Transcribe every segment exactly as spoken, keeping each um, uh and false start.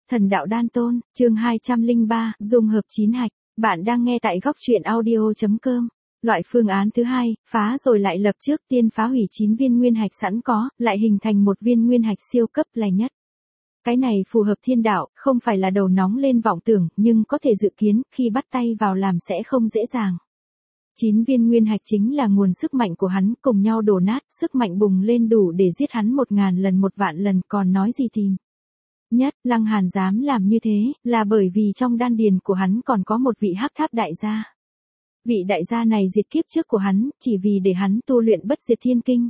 Thần đạo đan tôn, chương hai trăm lẻ ba, dung hợp chín hạch. Bạn đang nghe tại góc truyện audio chấm com. Loại phương án thứ hai, phá rồi lại lập trước tiên phá hủy chín viên nguyên hạch sẵn có, lại hình thành một viên nguyên hạch siêu cấp lẻ nhất. Cái này phù hợp thiên đạo, không phải là đầu nóng lên vọng tưởng, nhưng có thể dự kiến, khi bắt tay vào làm sẽ không dễ dàng. Chín viên nguyên hạch chính là nguồn sức mạnh của hắn, cùng nhau đổ nát, sức mạnh bùng lên đủ để giết hắn một ngàn lần một vạn lần, còn nói gì tìm. Nhất, Lăng Hàn dám làm như thế, là bởi vì trong đan điền của hắn còn có một vị hắc tháp đại gia. Vị đại gia này diệt kiếp trước của hắn, chỉ vì để hắn tu luyện bất diệt thiên kinh.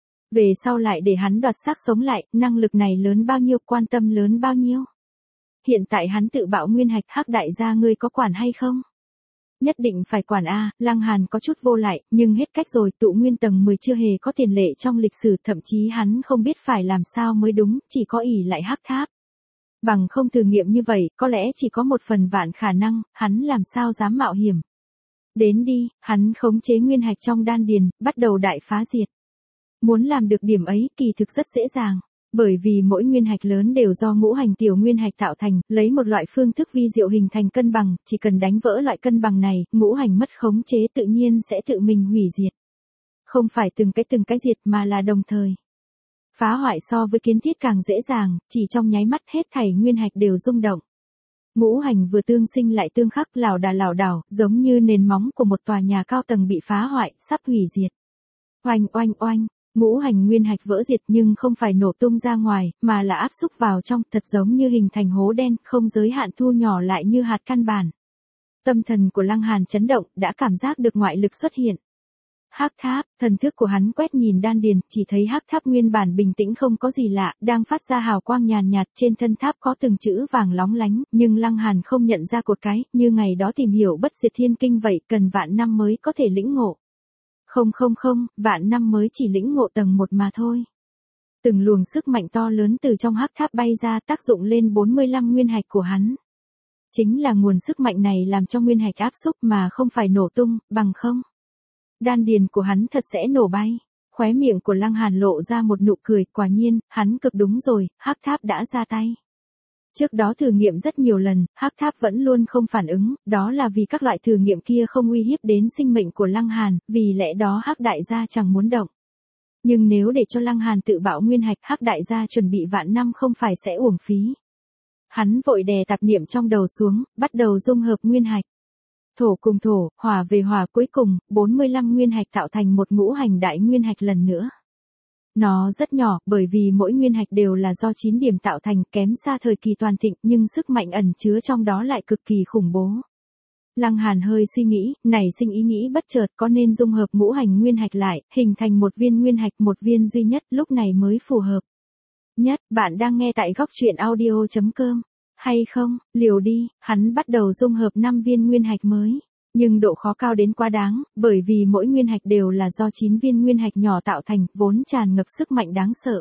Về sau lại để hắn đoạt xác sống lại, năng lực này lớn bao nhiêu, quan tâm lớn bao nhiêu. Hiện tại hắn tự bạo nguyên hạch, hắc đại gia ngươi có quản hay không? Nhất định phải quản a. Lăng Hàn có chút vô lại, nhưng hết cách rồi, tụ nguyên tầng mười chưa hề có tiền lệ trong lịch sử, thậm chí hắn không biết phải làm sao mới đúng, chỉ có ỷ lại hắc tháp. Bằng không thử nghiệm như vậy, có lẽ chỉ có một phần vạn khả năng, hắn làm sao dám mạo hiểm. Đến đi, hắn khống chế nguyên hạch trong đan điền, bắt đầu đại phá diệt. Muốn làm được điểm ấy, kỳ thực rất dễ dàng. Bởi vì mỗi nguyên hạch lớn đều do ngũ hành tiểu nguyên hạch tạo thành, lấy một loại phương thức vi diệu hình thành cân bằng, chỉ cần đánh vỡ loại cân bằng này, ngũ hành mất khống chế tự nhiên sẽ tự mình hủy diệt. Không phải từng cái từng cái diệt mà là đồng thời. Phá hoại so với kiến thiết càng dễ dàng, chỉ trong nháy mắt hết thảy nguyên hạch đều rung động. Ngũ hành vừa tương sinh lại tương khắc, lảo đà lảo đảo, giống như nền móng của một tòa nhà cao tầng bị phá hoại, sắp hủy diệt. Oanh oanh oanh. Ngũ hành nguyên hạch vỡ diệt nhưng không phải nổ tung ra ngoài, mà là áp xúc vào trong, thật giống như hình thành hố đen, không giới hạn thu nhỏ lại như hạt căn bản. Tâm thần của Lăng Hàn chấn động, đã cảm giác được ngoại lực xuất hiện. Hắc tháp, thần thức của hắn quét nhìn đan điền, chỉ thấy hắc tháp nguyên bản bình tĩnh không có gì lạ, đang phát ra hào quang nhàn nhạt, trên thân tháp có từng chữ vàng lóng lánh, nhưng Lăng Hàn không nhận ra cột cái, như ngày đó tìm hiểu bất diệt thiên kinh vậy, cần vạn năm mới có thể lĩnh ngộ. Không không không, vạn năm mới chỉ lĩnh ngộ tầng một mà thôi. Từng luồng sức mạnh to lớn từ trong hắc tháp bay ra, tác dụng lên bốn mươi lăm nguyên hạch của hắn. Chính là nguồn sức mạnh này làm cho nguyên hạch áp xúc mà không phải nổ tung, bằng không. Đan điền của hắn thật sẽ nổ bay. Khóe miệng của Lăng Hàn lộ ra một nụ cười, quả nhiên, hắn cực đúng rồi, hắc tháp đã ra tay. Trước đó thử nghiệm rất nhiều lần, hắc tháp vẫn luôn không phản ứng, đó là vì các loại thử nghiệm kia không uy hiếp đến sinh mệnh của Lăng Hàn, vì lẽ đó hắc đại gia chẳng muốn động. Nhưng nếu để cho Lăng Hàn tự bạo nguyên hạch, hắc đại gia chuẩn bị vạn năm không phải sẽ uổng phí. Hắn vội đè tạp niệm trong đầu xuống, bắt đầu dung hợp nguyên hạch. Thổ cùng thổ, hỏa về hỏa, cuối cùng, bốn mươi lăm nguyên hạch tạo thành một ngũ hành đại nguyên hạch lần nữa. Nó rất nhỏ, bởi vì mỗi nguyên hạch đều là do chín điểm tạo thành, kém xa thời kỳ toàn thịnh, nhưng sức mạnh ẩn chứa trong đó lại cực kỳ khủng bố. Lăng Hàn hơi suy nghĩ, nảy sinh ý nghĩ bất chợt, có nên dung hợp ngũ hành nguyên hạch lại, hình thành một viên nguyên hạch, một viên duy nhất, lúc này mới phù hợp. Nhất, bạn đang nghe tại góc truyện audio chấm com. Hay không, liều đi, hắn bắt đầu dung hợp năm viên nguyên hạch mới. Nhưng độ khó cao đến quá đáng, bởi vì mỗi nguyên hạch đều là do chín viên nguyên hạch nhỏ tạo thành, vốn tràn ngập sức mạnh đáng sợ.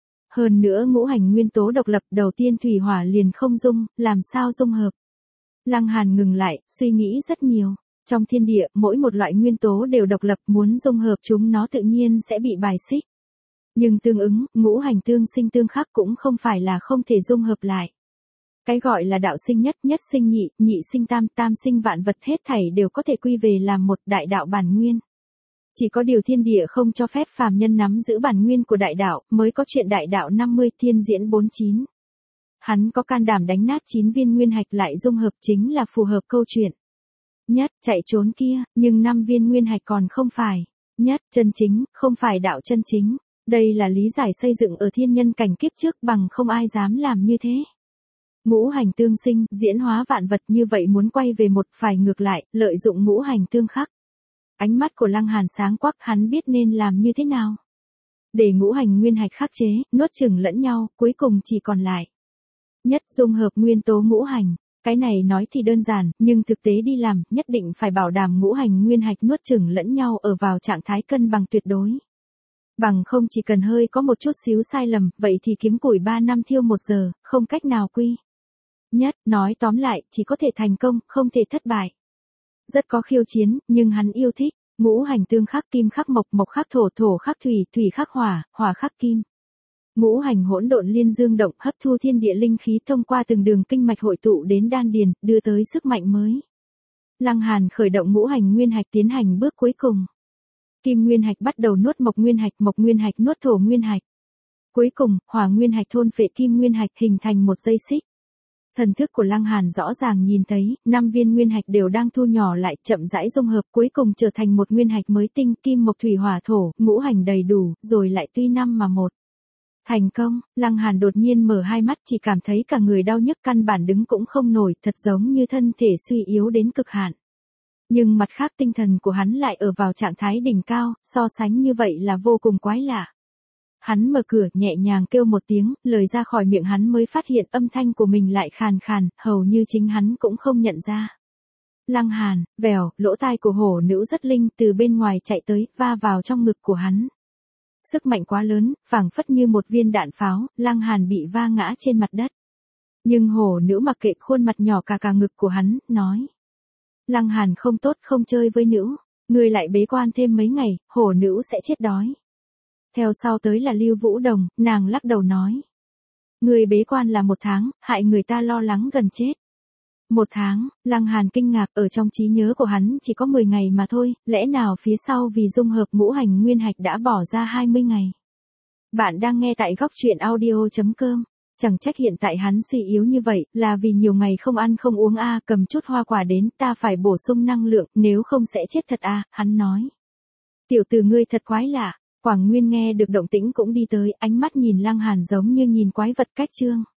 Hơn nữa ngũ hành nguyên tố độc lập, đầu tiên thủy hỏa liền không dung, làm sao dung hợp. Lăng Hàn ngừng lại, suy nghĩ rất nhiều. Trong thiên địa, mỗi một loại nguyên tố đều độc lập, muốn dung hợp chúng nó tự nhiên sẽ bị bài xích. Nhưng tương ứng, ngũ hành tương sinh tương khắc cũng không phải là không thể dung hợp lại. Cái gọi là đạo sinh nhất, nhất sinh nhị, nhị sinh tam, tam sinh vạn vật, hết thảy đều có thể quy về làm một đại đạo bản nguyên. Chỉ có điều thiên địa không cho phép phàm nhân nắm giữ bản nguyên của đại đạo, mới có chuyện đại đạo năm mươi, thiên diễn bốn mươi chín. Hắn có can đảm đánh nát chín viên nguyên hạch lại dung hợp, chính là phù hợp câu chuyện. Nhất, chạy trốn kia, nhưng năm viên nguyên hạch còn không phải. Nhất, chân chính, không phải đạo chân chính. Đây là lý giải xây dựng ở thiên nhân cảnh kiếp trước, bằng không ai dám làm như thế. Ngũ hành tương sinh, diễn hóa vạn vật, như vậy muốn quay về một, phải ngược lại, lợi dụng ngũ hành tương khắc. Ánh mắt của Lăng Hàn sáng quắc, hắn biết nên làm như thế nào. Để ngũ hành nguyên hạch khắc chế, nuốt chửng lẫn nhau, cuối cùng chỉ còn lại. Nhất, dung hợp nguyên tố ngũ hành. Cái này nói thì đơn giản, nhưng thực tế đi làm, nhất định phải bảo đảm ngũ hành nguyên hạch nuốt chửng lẫn nhau ở vào trạng thái cân bằng tuyệt đối. Bằng không chỉ cần hơi có một chút xíu sai lầm, vậy thì kiếm củi ba năm thiêu một giờ, không cách nào quy. Nhất, nói tóm lại, chỉ có thể thành công, không thể thất bại. Rất có khiêu chiến, nhưng hắn yêu thích. Ngũ hành tương khắc, kim khắc mộc, mộc khắc thổ, thổ khắc thủy, thủy khắc hỏa, hỏa khắc kim. ngũ hành hỗn độn liên dương động hấp thu thiên địa linh khí thông qua từng đường kinh mạch hội tụ đến đan điền, đưa tới sức mạnh mới. Lăng Hàn khởi động ngũ hành nguyên hạch tiến hành bước cuối cùng. Kim nguyên hạch bắt đầu nuốt mộc nguyên hạch, mộc nguyên hạch nuốt thổ nguyên hạch. Cuối cùng, hỏa nguyên hạch thôn phệ kim nguyên hạch hình thành một dây xích. Thần thức của Lăng Hàn rõ ràng nhìn thấy, năm viên nguyên hạch đều đang thu nhỏ lại, chậm rãi dung hợp, cuối cùng trở thành một nguyên hạch mới tinh, kim mộc thủy hỏa thổ, ngũ hành đầy đủ, rồi lại tuy năm mà một. Thành công, Lăng Hàn đột nhiên mở hai mắt, chỉ cảm thấy cả người đau nhức, căn bản đứng cũng không nổi, thật giống như thân thể suy yếu đến cực hạn. Nhưng mặt khác tinh thần của hắn lại ở vào trạng thái đỉnh cao, so sánh như vậy là vô cùng quái lạ. Hắn mở cửa, nhẹ nhàng kêu một tiếng, lời ra khỏi miệng hắn mới phát hiện âm thanh của mình lại khàn khàn, hầu như chính hắn cũng không nhận ra. Lăng Hàn, vèo, lỗ tai của hổ nữ rất linh từ bên ngoài chạy tới, va vào trong ngực của hắn. Sức mạnh quá lớn, phảng phất như một viên đạn pháo, Lăng Hàn bị va ngã trên mặt đất. Nhưng hổ nữ mặc kệ khuôn mặt nhỏ cà cà ngực của hắn, nói. Lăng Hàn không tốt, không chơi với nữ, người lại bế quan thêm mấy ngày, hổ nữ sẽ chết đói. Theo sau tới là Lưu Vũ Đồng, nàng lắc đầu nói. Người bế quan là một tháng, hại người ta lo lắng gần chết. Một tháng, Lăng Hàn kinh ngạc, ở trong trí nhớ của hắn chỉ có mười ngày mà thôi, lẽ nào phía sau vì dung hợp ngũ hành nguyên hạch đã bỏ ra hai mươi ngày. Bạn đang nghe tại góc truyện audio chấm com. Chẳng trách hiện tại hắn suy yếu như vậy, là vì nhiều ngày không ăn không uống a, à, cầm chút hoa quả đến, ta phải bổ sung năng lượng, nếu không sẽ chết thật a, à, hắn nói. Tiểu tử ngươi thật quái lạ. Quảng Nguyên nghe được động tĩnh cũng đi tới, ánh mắt nhìn Lăng Hàn giống như nhìn quái vật cách trương.